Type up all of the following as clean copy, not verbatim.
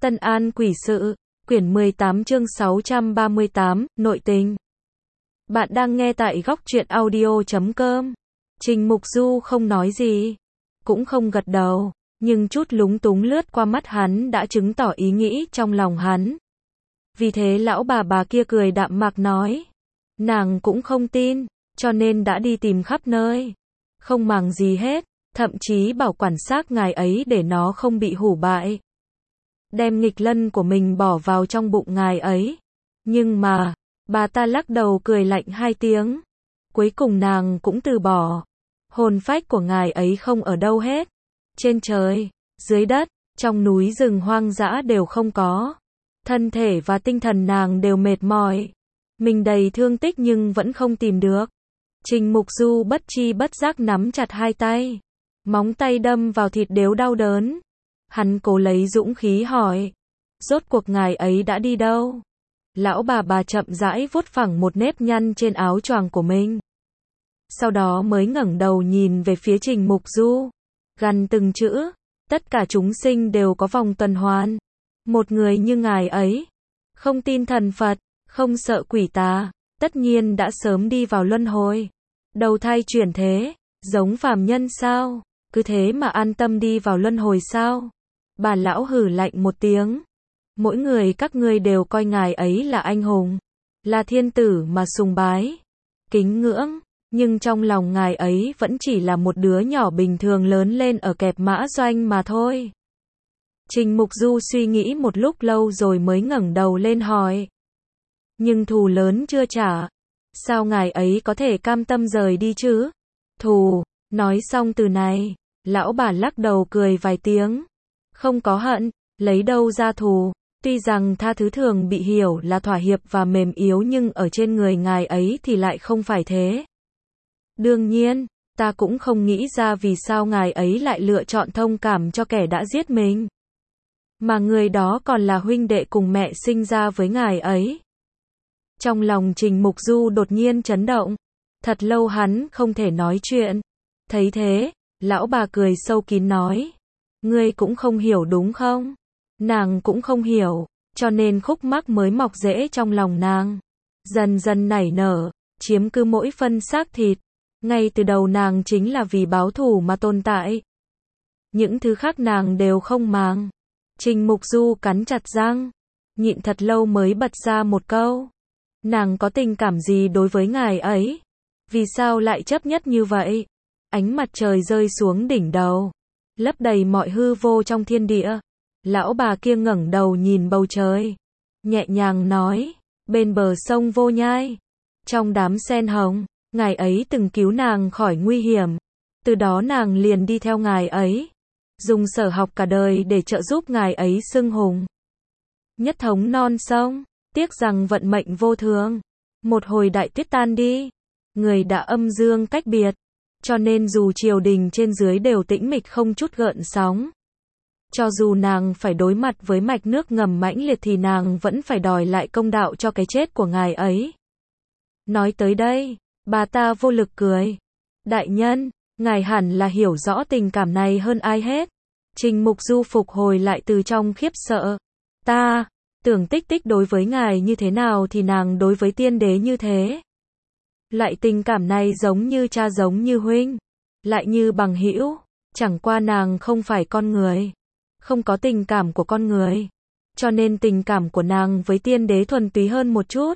Tân An Quỷ Sự, quyển 18 chương 638, Nội tình. Bạn đang nghe tại góc truyện audio.com. Trình Mục Du không nói gì, cũng không gật đầu, nhưng chút lúng túng lướt qua mắt hắn đã chứng tỏ ý nghĩ trong lòng hắn. Vì thế lão bà kia cười đạm mạc nói, nàng cũng không tin, cho nên đã đi tìm khắp nơi, không màng gì hết, thậm chí bảo quản xác ngài ấy để nó không bị hủ bại. Đem nghịch lân của mình bỏ vào trong bụng ngài ấy. Nhưng mà, bà ta lắc đầu cười lạnh hai tiếng. Cuối cùng nàng cũng từ bỏ. Hồn phách của ngài ấy không ở đâu hết. Trên trời, dưới đất, trong núi rừng hoang dã đều không có. Thân thể và tinh thần nàng đều mệt mỏi. Mình đầy thương tích nhưng vẫn không tìm được. Trình Mục Du bất chi bất giác nắm chặt hai tay. Móng tay đâm vào thịt đều đau đớn. Hắn cố lấy dũng khí hỏi, rốt cuộc ngài ấy đã đi đâu? Lão bà chậm rãi vuốt phẳng một nếp nhăn trên áo choàng của mình. Sau đó mới ngẩng đầu nhìn về phía Trình Mục Du, gằn từng chữ, tất cả chúng sinh đều có vòng tuần hoàn. Một người như ngài ấy, không tin thần Phật, không sợ quỷ tà, tất nhiên đã sớm đi vào luân hồi, đầu thai chuyển thế, giống phàm nhân sao? Cứ thế mà an tâm đi vào luân hồi sao? Bà lão hừ lạnh một tiếng. Mỗi người các ngươi đều coi ngài ấy là anh hùng, là thiên tử mà sùng bái, kính ngưỡng, nhưng trong lòng ngài ấy vẫn chỉ là một đứa nhỏ bình thường lớn lên ở kẹp mã doanh mà thôi. Trình Mục Du suy nghĩ một lúc lâu rồi mới ngẩng đầu lên hỏi. Nhưng thù lớn chưa trả, sao ngài ấy có thể cam tâm rời đi chứ? Thù, nói xong từ này, lão bà lắc đầu cười vài tiếng. Không có hận, lấy đâu ra thù, tuy rằng tha thứ thường bị hiểu là thỏa hiệp và mềm yếu nhưng ở trên người ngài ấy thì lại không phải thế. Đương nhiên, ta cũng không nghĩ ra vì sao ngài ấy lại lựa chọn thông cảm cho kẻ đã giết mình. Mà người đó còn là huynh đệ cùng mẹ sinh ra với ngài ấy. Trong lòng Trình Mục Du đột nhiên chấn động, thật lâu hắn không thể nói chuyện. Thấy thế, lão bà cười sâu kín nói. Ngươi cũng không hiểu đúng không? Nàng cũng không hiểu, cho nên khúc mắc mới mọc rễ trong lòng nàng. Dần dần nảy nở, chiếm cứ mỗi phân xác thịt. Ngay từ đầu nàng chính là vì báo thù mà tồn tại. Những thứ khác nàng đều không màng. Trình Mục Du cắn chặt răng, nhịn thật lâu mới bật ra một câu. Nàng có tình cảm gì đối với ngài ấy? Vì sao lại chấp nhất như vậy? Ánh mặt trời rơi xuống đỉnh đầu, lấp đầy mọi hư vô trong thiên địa. Lão bà kia ngẩng đầu nhìn bầu trời, nhẹ nhàng nói, bên bờ sông Vô Nhai, trong đám sen hồng, ngài ấy từng cứu nàng khỏi nguy hiểm. Từ đó nàng liền đi theo ngài ấy, dùng sở học cả đời để trợ giúp ngài ấy xưng hùng. Nhất thống non sông, tiếc rằng vận mệnh vô thường. Một hồi đại tuyết tan đi, người đã âm dương cách biệt. Cho nên dù triều đình trên dưới đều tĩnh mịch không chút gợn sóng. Cho dù nàng phải đối mặt với mạch nước ngầm mãnh liệt thì nàng vẫn phải đòi lại công đạo cho cái chết của ngài ấy. Nói tới đây, bà ta vô lực cười. Đại nhân, ngài hẳn là hiểu rõ tình cảm này hơn ai hết. Trình Mục Du phục hồi lại từ trong khiếp sợ. Ta, tưởng Tích Tích đối với ngài như thế nào thì nàng đối với tiên đế như thế. Loại tình cảm này giống như cha giống như huynh, lại như bằng hữu, chẳng qua nàng không phải con người, không có tình cảm của con người, cho nên tình cảm của nàng với tiên đế thuần túy hơn một chút.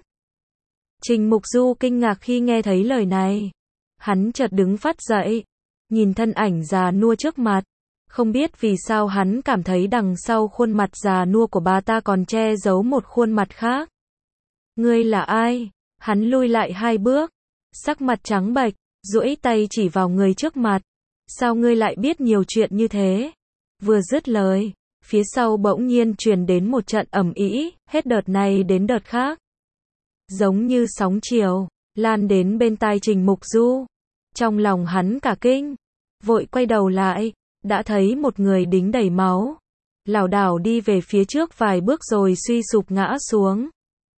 Trình Mục Du kinh ngạc khi nghe thấy lời này, hắn chợt đứng phát dậy, nhìn thân ảnh già nua trước mặt, không biết vì sao hắn cảm thấy đằng sau khuôn mặt già nua của bà ta còn che giấu một khuôn mặt khác. Ngươi là ai? Hắn lui lại hai bước, sắc mặt trắng bệch, duỗi tay chỉ vào người trước mặt. Sao ngươi lại biết nhiều chuyện như thế? Vừa dứt lời, phía sau bỗng nhiên truyền đến một trận ầm ĩ, hết đợt này đến đợt khác. Giống như sóng chiều, lan đến bên tai Trình Mục Du. Trong lòng hắn cả kinh, vội quay đầu lại, đã thấy một người đính đầy máu, lảo đảo đi về phía trước vài bước rồi suy sụp ngã xuống.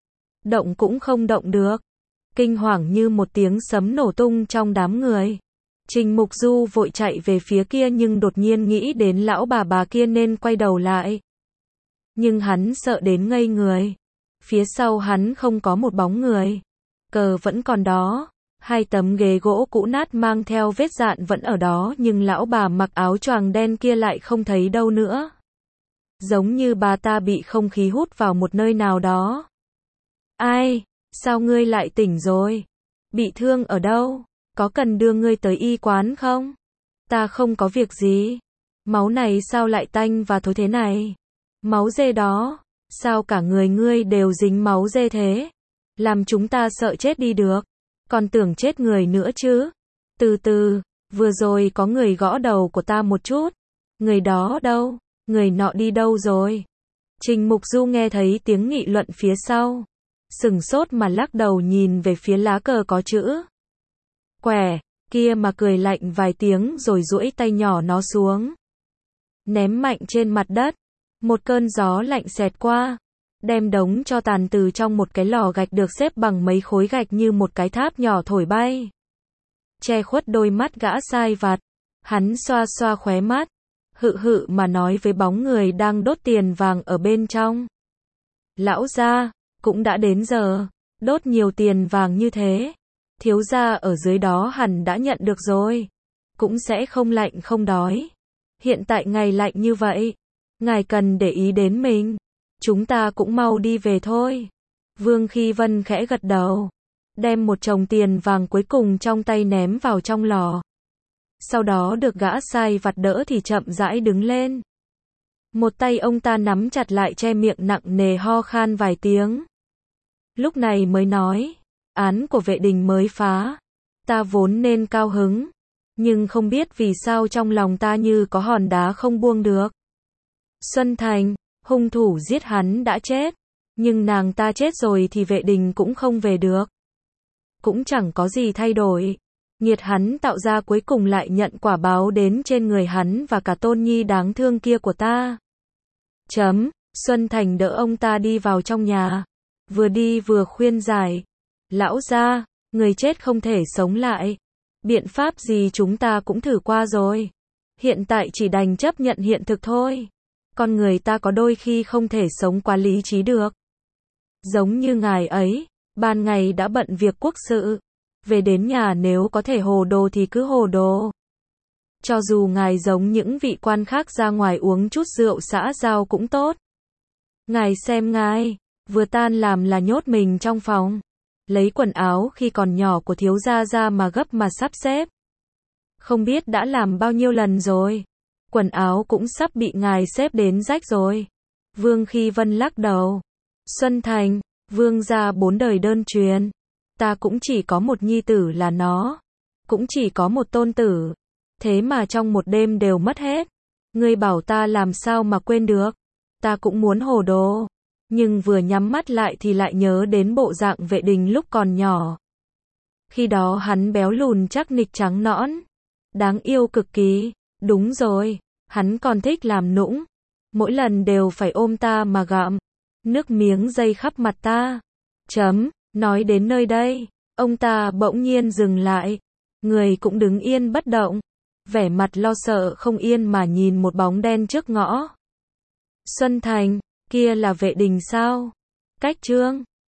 Động cũng không động được. Kinh hoàng như một tiếng sấm nổ tung trong đám người. Trình Mục Du vội chạy về phía kia nhưng đột nhiên nghĩ đến lão bà kia nên quay đầu lại. nhưng hắn sợ đến ngây người. Phía sau hắn không có một bóng người. Cờ vẫn còn đó. Hai tấm ghế gỗ cũ nát mang theo vết dạn vẫn ở đó, nhưng lão bà mặc áo choàng đen kia lại không thấy đâu nữa. Giống như bà ta bị không khí hút vào một nơi nào đó. Ai? Sao ngươi lại tỉnh rồi? Bị thương ở đâu? Có cần đưa ngươi tới y quán không? Ta không có việc gì. Máu này sao lại tanh và thối thế này? Máu dê đó. Sao cả người ngươi đều dính máu dê thế? Làm chúng ta sợ chết đi được. Còn tưởng chết người nữa chứ. Từ từ, vừa rồi có người gõ đầu của ta một chút. Người đó đâu? Người nọ đi đâu rồi? Trình Mục Du nghe thấy tiếng nghị luận phía sau. Sửng sốt mà lắc đầu nhìn về phía lá cờ có chữ quẻ, kia mà cười lạnh vài tiếng rồi duỗi tay nhỏ nó xuống. Ném mạnh trên mặt đất. Một cơn gió lạnh xẹt qua. Đem đống tro tàn từ trong một cái lò gạch được xếp bằng mấy khối gạch như một cái tháp nhỏ thổi bay. Che khuất đôi mắt gã sai vặt. Hắn xoa xoa khóe mắt. Hự hự mà nói với bóng người đang đốt tiền vàng ở bên trong. Lão gia, cũng đã đến giờ. Đốt nhiều tiền vàng như thế. Thiếu gia ở dưới đó hẳn đã nhận được rồi. Cũng sẽ không lạnh không đói. Hiện tại ngày lạnh như vậy. Ngài cần để ý đến mình. Chúng ta cũng mau đi về thôi. Vương Khi Vân khẽ gật đầu. Đem một chồng tiền vàng cuối cùng trong tay ném vào trong lò. Sau đó được gã sai vặt đỡ thì chậm rãi đứng lên. Một tay ông ta nắm chặt lại che miệng nặng nề ho khan vài tiếng. Lúc này mới nói. Án của vệ đình mới phá. Ta vốn nên cao hứng. Nhưng không biết vì sao trong lòng ta như có hòn đá không buông được. Xuân Thành, hung thủ giết hắn đã chết. Nhưng nàng ta chết rồi thì vệ đình cũng không về được. Cũng chẳng có gì thay đổi. Nghiệt hắn tạo ra cuối cùng lại nhận quả báo đến trên người hắn và cả tôn nhi đáng thương kia của ta. Xuân Thành đỡ ông ta đi vào trong nhà. Vừa đi vừa khuyên giải. Lão gia, người chết không thể sống lại. Biện pháp gì chúng ta cũng thử qua rồi. Hiện tại chỉ đành chấp nhận hiện thực thôi. Con người ta có đôi khi không thể sống quá lý trí được. Giống như ngài ấy, ban ngày đã bận việc quốc sự. Về đến nhà nếu có thể hồ đồ thì cứ hồ đồ. Cho dù ngài giống những vị quan khác ra ngoài uống chút rượu xã giao cũng tốt. Ngài xem ngài, vừa tan làm là nhốt mình trong phòng. Lấy quần áo khi còn nhỏ của thiếu gia ra mà gấp mà sắp xếp. Không biết đã làm bao nhiêu lần rồi. Quần áo cũng sắp bị ngài xếp đến rách rồi. Vương Khi Vân lắc đầu. Xuân Thành, vương gia 4 đời đơn truyền. Ta cũng chỉ có một nhi tử là nó. Cũng chỉ có một tôn tử. Thế mà trong một đêm đều mất hết. Ngươi bảo ta làm sao mà quên được. Ta cũng muốn hồ đồ. Nhưng vừa nhắm mắt lại thì lại nhớ đến bộ dạng vệ đình lúc còn nhỏ. Khi đó hắn béo lùn chắc nịch trắng nõn. Đáng yêu cực kỳ. Đúng rồi, hắn còn thích làm nũng. Mỗi lần đều phải ôm ta mà gặm. Nước miếng dây khắp mặt ta. Nói đến nơi đây, ông ta bỗng nhiên dừng lại. Người cũng đứng yên bất động. Vẻ mặt lo sợ không yên mà nhìn một bóng đen trước ngõ. Xuân Thành, kia là vệ đình sao? Cách Trương,